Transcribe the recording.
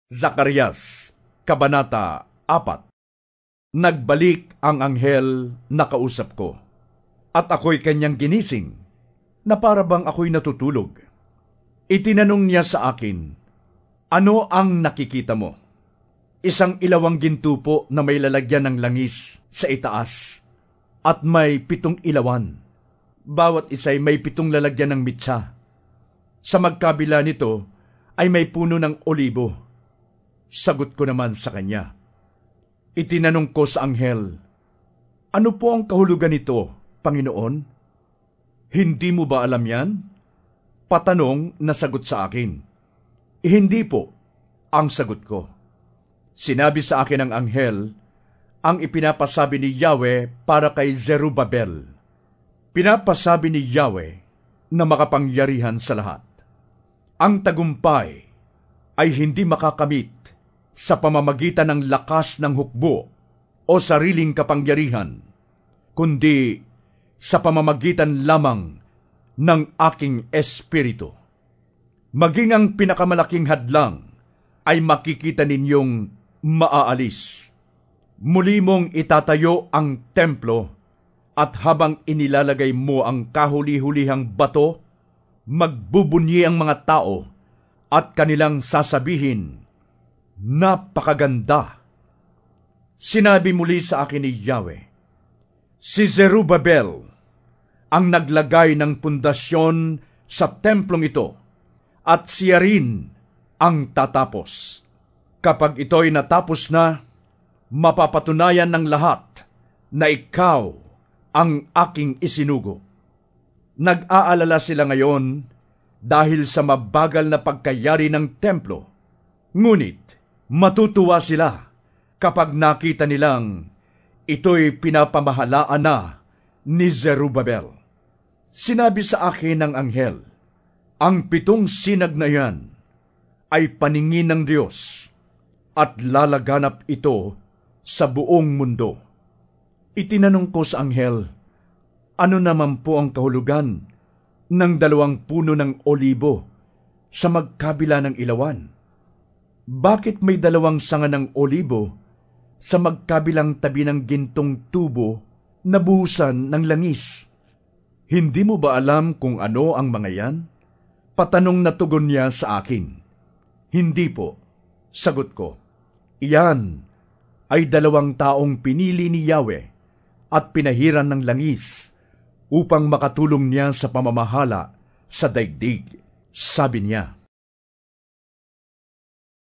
Zacarias, Kabanata 4. Nagbalik ang anghel na kausap ko, at ako'y kanyang ginising, na para bang ako'y natutulog. Itinanong niya sa akin, "Ano ang nakikita mo?" Isang ilawang ginto po na may lalagyan ng langis sa itaas, at may 7 ilawan. Bawat isa'y may 7 lalagyan ng mitsa. Sa magkabila nito ay may puno ng olibo. Sagot ko naman sa kanya. Itinanong ko sa anghel, "Ano po ang kahulugan nito, Panginoon?" "Hindi mo ba alam yan?" Patanong na sagot sa akin. "Hindi po," ang sagot ko. Sinabi sa akin ng anghel, ang ipinapasabi ni Yahweh para kay Zerubabel. Pinapasabi ni Yahweh na makapangyarihan sa lahat. Ang tagumpay ay hindi makakamit sa pamamagitan ng lakas ng hukbo o sariling kapangyarihan, kundi sa pamamagitan lamang ng aking espiritu. Maging ang pinakamalaking hadlang ay makikita ninyong maaalis. Muli mong itatayo ang templo, at habang inilalagay mo ang kahuli-hulihang bato, magbubunyi ang mga tao at kanilang sasabihin, "Napakaganda." Sinabi muli sa akin ni Yahweh, "Si Zerubabel ang naglagay ng pundasyon sa templong ito, at siya rin ang tatapos. Kapag ito'y natapos na, mapapatunayan ng lahat na ikaw ang aking isinugo." Nag-aalala sila ngayon dahil sa mabagal na pagkayari ng templo. Ngunit matutuwa sila kapag nakita nilang ito'y pinapamahalaan na ni Zerubabel. Sinabi sa akin ng anghel, ang 7 sinag na yan ay paningin ng Diyos, at lalaganap ito sa buong mundo. Itinanong ko sa anghel, ano naman po ang kahulugan ng 2 puno ng olibo sa magkabila ng ilawan? Bakit may 2 sanga ng olibo sa magkabilang tabi ng gintong tubo na buhusan ng langis? Hindi mo ba alam kung ano ang mga yan? Patanong na tugon niya sa akin. Hindi po, sagot ko. Iyan ay 2 taong pinili ni Yahweh at pinahiran ng langis upang makatulong niya sa pamamahala sa daigdig. Sabi niya,